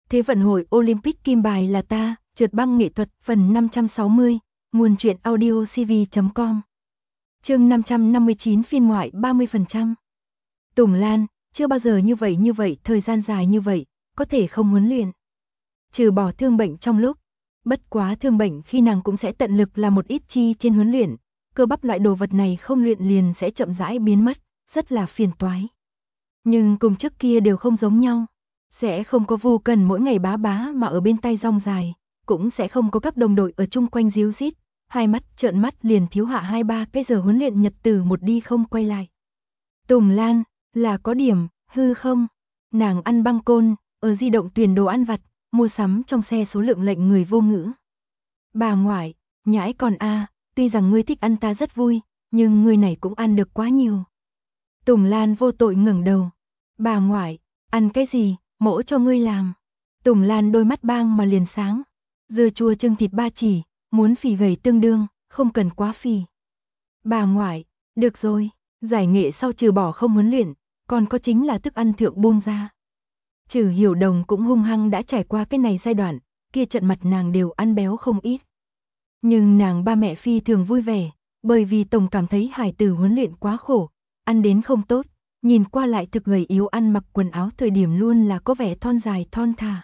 Thế vận hội Olympic kim bài là ta, trượt băng nghệ thuật phần 560, nguồn truyện audio cv.com. Chương 559 phiên ngoại 30%. Tùng Lan, chưa bao giờ như vậy, thời gian dài như vậy, có thể không huấn luyện. Trừ bỏ thương bệnh trong lúc, bất quá thương bệnh khi nàng cũng sẽ tận lực làm một ít chi trên huấn luyện, cơ bắp loại đồ vật này không luyện liền sẽ chậm rãi biến mất, rất là phiền toái. Nhưng cùng trước kia đều không giống nhau. Sẽ không có Vu Cần mỗi ngày bá mà ở bên tay rong dài, cũng sẽ không có các đồng đội ở chung quanh díu dít, hai mắt trợn mắt liền thiếu hạ 2-3 cái giờ huấn luyện nhật từ một đi không quay lại. Tùng Lan, là có điểm, hư không? Nàng ăn băng côn, ở di động tuyển đồ ăn vặt, mua sắm trong xe số lượng lệnh người vô ngữ. Bà ngoại, nhãi còn tuy rằng ngươi thích ăn ta rất vui, nhưng ngươi này cũng ăn được quá nhiều. Tùng Lan vô tội ngẩng đầu. Bà ngoại, ăn cái gì, mỗ cho ngươi làm. Tùng Lan đôi mắt bang mà liền sáng. Dưa chua trưng thịt ba chỉ, muốn phì gầy tương đương, không cần quá phì. Bà ngoại, được rồi, giải nghệ sau trừ bỏ không huấn luyện, còn có chính là thức ăn thượng buông ra. Trừ Hiểu Đồng cũng hung hăng đã trải qua cái này giai đoạn, kia trận mặt nàng đều ăn béo không ít. Nhưng nàng ba mẹ phi thường vui vẻ, bởi vì tổng cảm thấy hải tử huấn luyện quá khổ, ăn đến không tốt, nhìn qua lại thực gầy yếu, ăn mặc quần áo thời điểm luôn là có vẻ thon dài thon thả.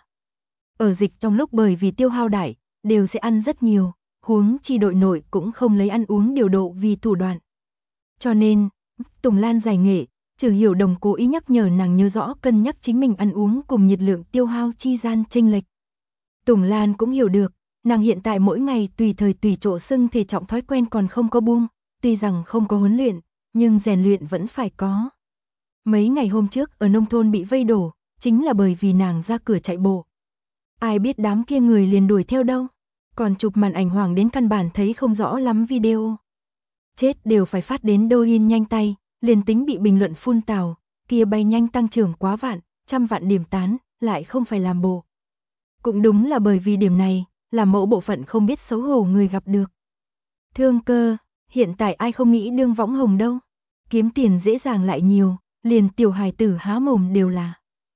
Ở dịch trong lúc bởi vì tiêu hao đại, đều sẽ ăn rất nhiều, huống chi đội nội cũng không lấy ăn uống điều độ vì thủ đoạn. Cho nên, Tùng Lan giải nghệ, Trừ Hiểu Đồng cố ý nhắc nhở nàng nhớ rõ cân nhắc chính mình ăn uống cùng nhiệt lượng tiêu hao chi gian chênh lệch. Tùng Lan cũng hiểu được, nàng hiện tại mỗi ngày tùy thời tùy chỗ xưng thể trọng thói quen còn không có buông, tuy rằng không có huấn luyện, nhưng rèn luyện vẫn phải có. Mấy ngày hôm trước ở nông thôn bị vây đổ, chính là bởi vì nàng ra cửa chạy bộ. Ai biết đám kia người liền đuổi theo đâu, còn chụp màn ảnh hoảng đến căn bản thấy không rõ lắm video. Chết đều phải phát đến Douyin nhanh tay, liền tính bị bình luận phun tào, kia bay nhanh tăng trưởng quá vạn, trăm vạn điểm tán, lại không phải làm bộ. Cũng đúng là bởi vì điểm này, làm mẫu bộ phận không biết xấu hổ người gặp được. Thương cơ, hiện tại ai không nghĩ đương võng hồng đâu, kiếm tiền dễ dàng lại nhiều, liền tiểu hài tử há mồm đều là.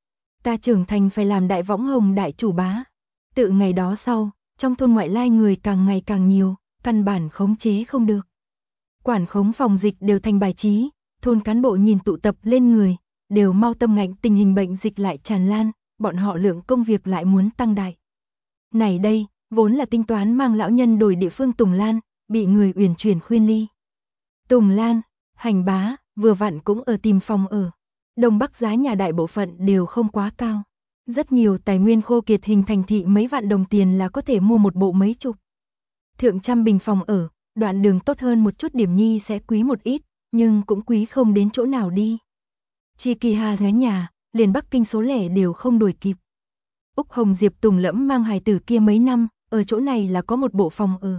Ta trưởng thành phải làm đại võng hồng đại chủ bá. Tự ngày đó sau, trong thôn ngoại lai người càng ngày càng nhiều, căn bản khống chế không được. Quản khống phòng dịch đều thành bài trí, thôn cán bộ nhìn tụ tập lên người, đều mau tâm ngạnh tình hình bệnh dịch lại tràn lan, bọn họ lượng công việc lại muốn tăng đại. Này đây, vốn là tính toán mang lão nhân đổi địa phương Tùng Lan, bị người uyển chuyển khuyên ly. Tùng Lan, hành bá, vừa vặn cũng ở tìm phòng ở. Đông Bắc giá nhà đại bộ phận đều không quá cao. Rất nhiều tài nguyên khô kiệt hình thành thị mấy vạn đồng tiền là có thể mua một bộ mấy chục. Thượng trăm bình phòng ở, đoạn đường tốt hơn một chút điểm nhi sẽ quý một ít, nhưng cũng quý không đến chỗ nào đi. Chi kỳ hà giá nhà, liền Bắc Kinh số lẻ đều không đuổi kịp. Úc Hồng Diệp Tùng Lẫm mang hài tử kia mấy năm, ở chỗ này là có một bộ phòng ở.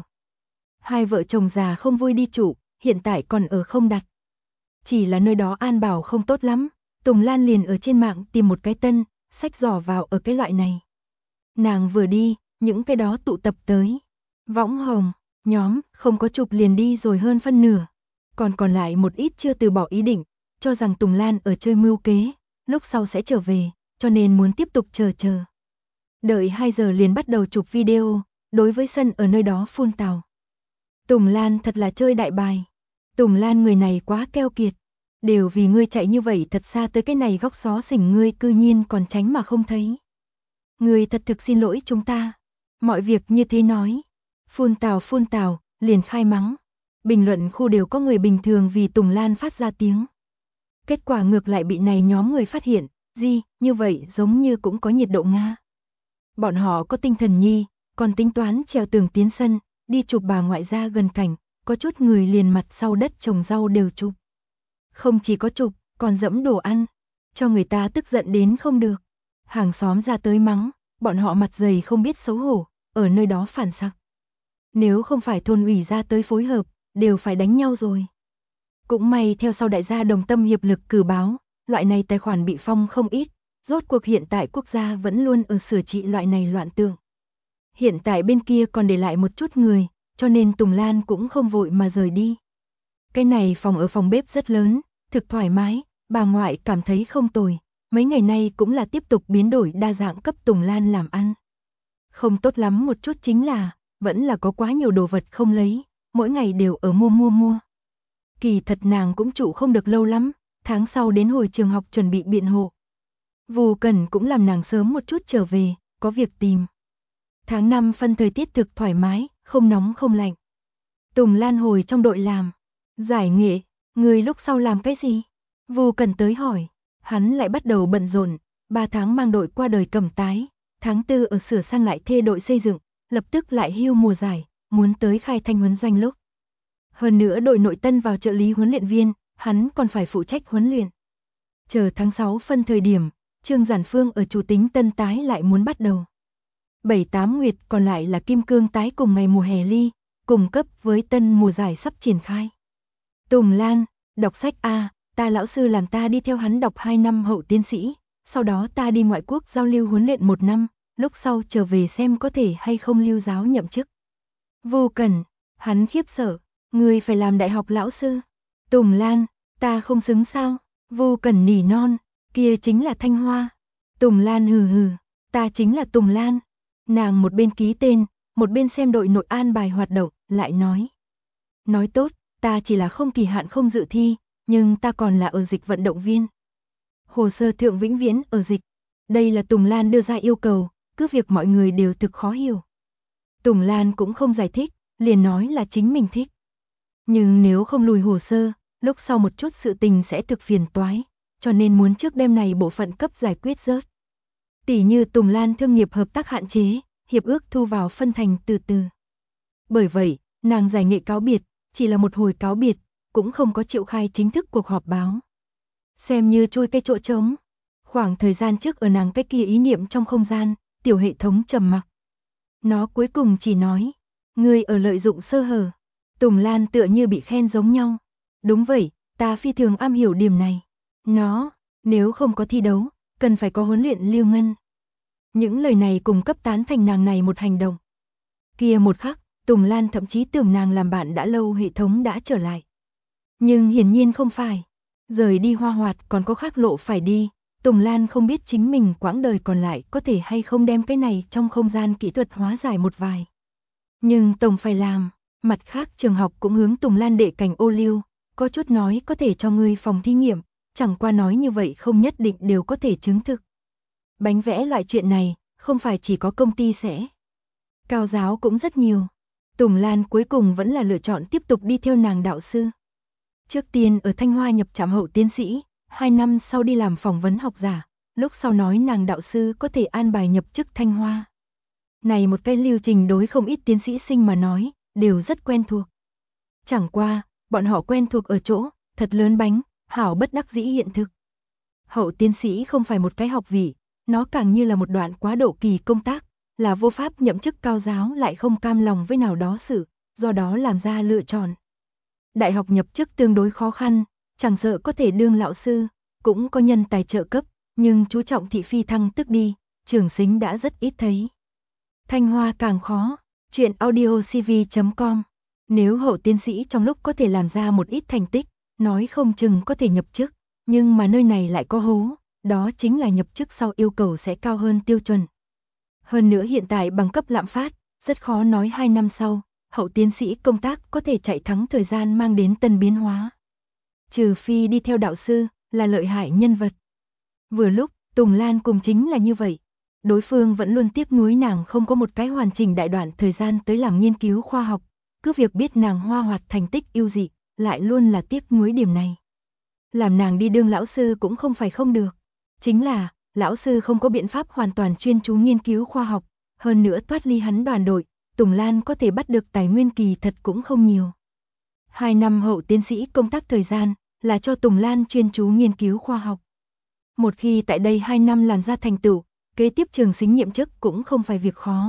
Hai vợ chồng già không vui đi trụ, hiện tại còn ở không đặt. Chỉ là nơi đó an bảo không tốt lắm, Tùng Lan liền ở trên mạng tìm một cái tân, xách giỏ vào ở cái loại này. Nàng vừa đi, những cái đó tụ tập tới. Võng hồng, nhóm, không có chụp liền đi rồi hơn phân nửa. Còn lại một ít chưa từ bỏ ý định, cho rằng Tùng Lan ở chơi mưu kế, lúc sau sẽ trở về, cho nên muốn tiếp tục chờ. Đợi 2 giờ liền bắt đầu chụp video, đối với sân ở nơi đó phun tào. Tùng Lan thật là chơi đại bài. Tùng Lan người này quá keo kiệt. Đều vì ngươi chạy như vậy thật xa tới cái này góc xó xỉnh ngươi cư nhiên còn tránh mà không thấy. Ngươi thật thực xin lỗi chúng ta. Mọi việc như thế nói. Phun tào, liền khai mắng. Bình luận khu đều có người bình thường vì Tùng Lan phát ra tiếng. Kết quả ngược lại bị này nhóm người phát hiện, như vậy giống như cũng có nhiệt độ Nga. Bọn họ có tinh thần nhi, còn tính toán trèo tường tiến sân, đi chụp bà ngoại ra gần cảnh, có chút người liền mặt sau đất trồng rau đều chụp. Không chỉ có chụp, còn dẫm đồ ăn, cho người ta tức giận đến không được. Hàng xóm ra tới mắng, bọn họ mặt dày không biết xấu hổ, ở nơi đó phản sặc. Nếu không phải thôn ủy ra tới phối hợp, đều phải đánh nhau rồi. Cũng may theo sau đại gia đồng tâm hiệp lực cử báo, loại này tài khoản bị phong không ít, rốt cuộc hiện tại quốc gia vẫn luôn ở sửa trị loại này loạn tượng. Hiện tại bên kia còn để lại một chút người, cho nên Tùng Lan cũng không vội mà rời đi. Cái này phòng ở phòng bếp rất lớn, thực thoải mái, bà ngoại cảm thấy không tồi, mấy ngày nay cũng là tiếp tục biến đổi đa dạng cấp Tùng Lan làm ăn. Không tốt lắm một chút chính là, vẫn là có quá nhiều đồ vật không lấy, mỗi ngày đều ở mua. Kỳ thật nàng cũng trụ không được lâu lắm, tháng sau đến hồi trường học chuẩn bị biện hộ. Vu Cẩn cũng làm nàng sớm một chút trở về, có việc tìm. Tháng 5 phân thời tiết thực thoải mái, không nóng không lạnh. Tùng Lan hồi trong đội làm, giải nghệ, người lúc sau làm cái gì? Vu Cẩn tới hỏi, hắn lại bắt đầu bận rộn, 3 tháng mang đội qua đời Cẩm Tái, tháng 4 ở sửa sang lại thê đội xây dựng, lập tức lại hưu mùa giải, muốn tới khai thanh huấn doanh lúc. Hơn nữa đội nội tân vào trợ lý huấn luyện viên, hắn còn phải phụ trách huấn luyện. Chờ tháng 6 phân thời điểm, Trương Giản Phương ở chủ tính tân tái lại muốn bắt đầu. 7-8 nguyệt còn lại là kim cương tái cùng ngày mùa hè ly, cùng cấp với tân mùa giải sắp triển khai. Tùng Lan, đọc sách A, ta lão sư làm ta đi theo hắn đọc 2 năm hậu tiến sĩ, sau đó ta đi ngoại quốc giao lưu huấn luyện 1 năm, lúc sau trở về xem có thể hay không lưu giáo nhậm chức. Vu Cẩn, hắn khiếp sợ, ngươi phải làm đại học lão sư. Tùng Lan, ta không xứng sao? Vu Cẩn nỉ non, kia chính là Thanh Hoa. Tùng Lan hừ, ta chính là Tùng Lan. Nàng một bên ký tên, một bên xem đội nội an bài hoạt động, lại nói. Nói tốt, ta chỉ là không kỳ hạn không dự thi, nhưng ta còn là ở dịch vận động viên. Hồ sơ thượng vĩnh viễn ở dịch. Đây là Tùng Lan đưa ra yêu cầu, cứ việc mọi người đều thực khó hiểu. Tùng Lan cũng không giải thích, liền nói là chính mình thích. Nhưng nếu không lùi hồ sơ, lúc sau một chút sự tình sẽ thực phiền toái, cho nên muốn trước đêm này bộ phận cấp giải quyết rớt. Tỷ như Tùng Lan thương nghiệp hợp tác hạn chế, hiệp ước thu vào phân thành từ từ. Bởi vậy, nàng giải nghệ cáo biệt, chỉ là một hồi cáo biệt, cũng không có triệu khai chính thức cuộc họp báo. Xem như trôi cây chỗ trống. Khoảng thời gian trước ở nàng cái kia ý niệm trong không gian, tiểu hệ thống trầm mặc. Nó cuối cùng chỉ nói, ngươi ở lợi dụng sơ hở. Tùng Lan tựa như bị khen giống nhau. Đúng vậy, ta phi thường am hiểu điểm này. Nó, nếu không có thi đấu, cần phải có huấn luyện lưu ngân. Những lời này cùng cấp tán thành nàng này một hành động. Kia một khắc, Tùng Lan thậm chí tưởng nàng làm bạn đã lâu hệ thống đã trở lại. Nhưng hiển nhiên không phải. Rời đi Hoa Hoạt còn có khác lộ phải đi. Tùng Lan không biết chính mình quãng đời còn lại có thể hay không đem cái này trong không gian kỹ thuật hóa giải một vài. Nhưng tổng phải làm. Mặt khác trường học cũng hướng Tùng Lan đệ cảnh ô liu, có chút nói có thể cho ngươi phòng thí nghiệm, chẳng qua nói như vậy không nhất định đều có thể chứng thực. Bánh vẽ loại chuyện này, không phải chỉ có công ty sẽ. Cao giáo cũng rất nhiều. Tùng Lan cuối cùng vẫn là lựa chọn tiếp tục đi theo nàng đạo sư. Trước tiên ở Thanh Hoa nhập trạm hậu tiến sĩ, 2 năm sau đi làm phỏng vấn học giả, lúc sau nói nàng đạo sư có thể an bài nhập chức Thanh Hoa. Này một cái lưu trình đối không ít tiến sĩ sinh mà nói, đều rất quen thuộc. Chẳng qua, bọn họ quen thuộc ở chỗ, thật lớn bánh, hảo bất đắc dĩ hiện thực. Hậu tiến sĩ không phải một cái học vị, nó càng như là một đoạn quá độ kỳ công tác, là vô pháp nhậm chức cao giáo lại không cam lòng với nào đó sự, do đó làm ra lựa chọn. Đại học nhập chức tương đối khó khăn, chẳng sợ có thể đương lão sư, cũng có nhân tài trợ cấp, nhưng chú trọng thị phi thăng tức đi, trường xính đã rất ít thấy. Thanh Hoa càng khó, chuyện audiocv.com. Nếu hậu tiến sĩ trong lúc có thể làm ra một ít thành tích, nói không chừng có thể nhập chức, nhưng mà nơi này lại có hố, đó chính là nhập chức sau yêu cầu sẽ cao hơn tiêu chuẩn. Hơn nữa hiện tại bằng cấp lạm phát, rất khó nói 2 năm sau, hậu tiến sĩ công tác có thể chạy thắng thời gian mang đến tân biến hóa. Trừ phi đi theo đạo sư, là lợi hại nhân vật. Vừa lúc, Tùng Lan cùng chính là như vậy. Đối phương vẫn luôn tiếc nuối nàng không có một cái hoàn chỉnh đại đoạn thời gian tới làm nghiên cứu khoa học, cứ việc biết nàng Hoa Hoạt thành tích ưu dị, lại luôn là tiếc nuối điểm này. Làm nàng đi đương lão sư cũng không phải không được, chính là lão sư không có biện pháp hoàn toàn chuyên chú nghiên cứu khoa học, hơn nữa thoát ly hắn đoàn đội, Tùng Lan có thể bắt được tài nguyên kỳ thật cũng không nhiều. 2 năm hậu tiến sĩ công tác thời gian là cho Tùng Lan chuyên chú nghiên cứu khoa học. Một khi tại đây 2 năm làm ra thành tựu, kế tiếp trường xính nhiệm chức cũng không phải việc khó.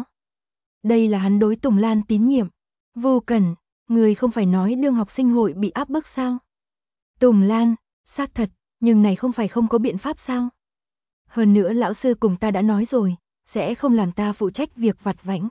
Đây là hắn đối Tùng Lan tín nhiệm. Vô Cẩn, người không phải nói đương học sinh hội bị áp bức sao? Tùng Lan, xác thật, nhưng này không phải không có biện pháp sao? Hơn nữa lão sư cùng ta đã nói rồi, sẽ không làm ta phụ trách việc vặt vãnh.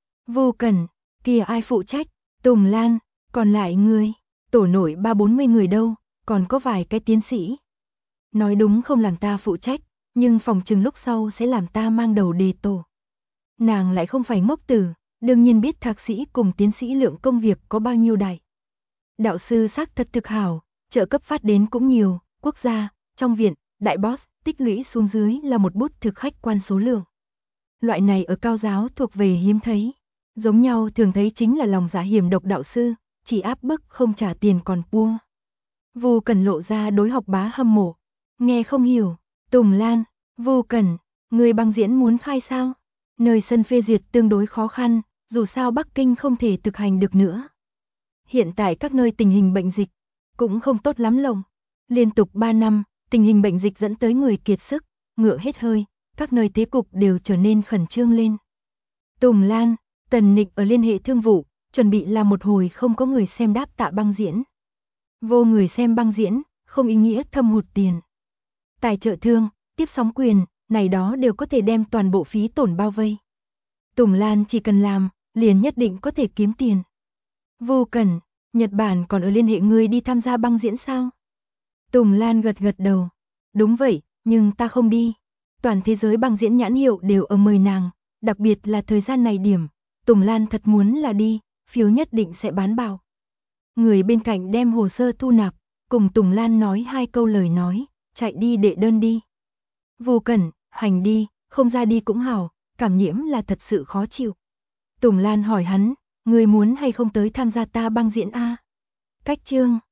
Vô Cẩn, kìa ai phụ trách? Tùng Lan, còn lại người, tổ nổi 30-40 người đâu, còn có vài cái tiến sĩ. Nói đúng không làm ta phụ trách, nhưng phòng chừng lúc sau sẽ làm ta mang đầu đề tổ. Nàng lại không phải ngốc tử, đương nhiên biết thạc sĩ cùng tiến sĩ lượng công việc có bao nhiêu đại. Đạo sư xác thật thực hảo, trợ cấp phát đến cũng nhiều, quốc gia, trong viện, đại boss, tích lũy xuống dưới là một bút thực khách quan số lượng. Loại này ở cao giáo thuộc về hiếm thấy. Giống nhau thường thấy chính là lòng dạ hiểm độc đạo sư, chỉ áp bức không trả tiền còn pua. Vu Cẩn lộ ra đối học bá hâm mộ. Nghe không hiểu, Tùng Lan, Vu Cẩn, người băng diễn muốn khai sao? Nơi sân phê duyệt tương đối khó khăn, dù sao Bắc Kinh không thể thực hành được nữa. Hiện tại các nơi tình hình bệnh dịch cũng không tốt lắm lồng. Liên tục 3 năm, tình hình bệnh dịch dẫn tới người kiệt sức, ngựa hết hơi, các nơi thế cục đều trở nên khẩn trương lên. Tùng Lan, Tần Nịch ở liên hệ thương vụ, chuẩn bị làm một hồi không có người xem đáp tạ băng diễn. Vô người xem băng diễn, không ý nghĩa thâm hụt tiền. Tài trợ thương, tiếp sóng quyền, này đó đều có thể đem toàn bộ phí tổn bao vây. Tùng Lan chỉ cần làm, liền nhất định có thể kiếm tiền. Vô Cẩn, Nhật Bản còn ở liên hệ người đi tham gia băng diễn sao? Tùng Lan gật gật đầu. Đúng vậy, nhưng ta không đi. Toàn thế giới băng diễn nhãn hiệu đều ở mời nàng, đặc biệt là thời gian này điểm. Tùng Lan thật muốn là đi, phiếu nhất định sẽ bán bảo. Người bên cạnh đem hồ sơ thu nạp, cùng Tùng Lan nói 2 câu lời nói, chạy đi đệ đơn đi. Vô Cẩn, hành đi, không ra đi cũng hảo, cảm nhiễm là thật sự khó chịu. Tùng Lan hỏi hắn, người muốn hay không tới tham gia ta băng diễn a? Cách chương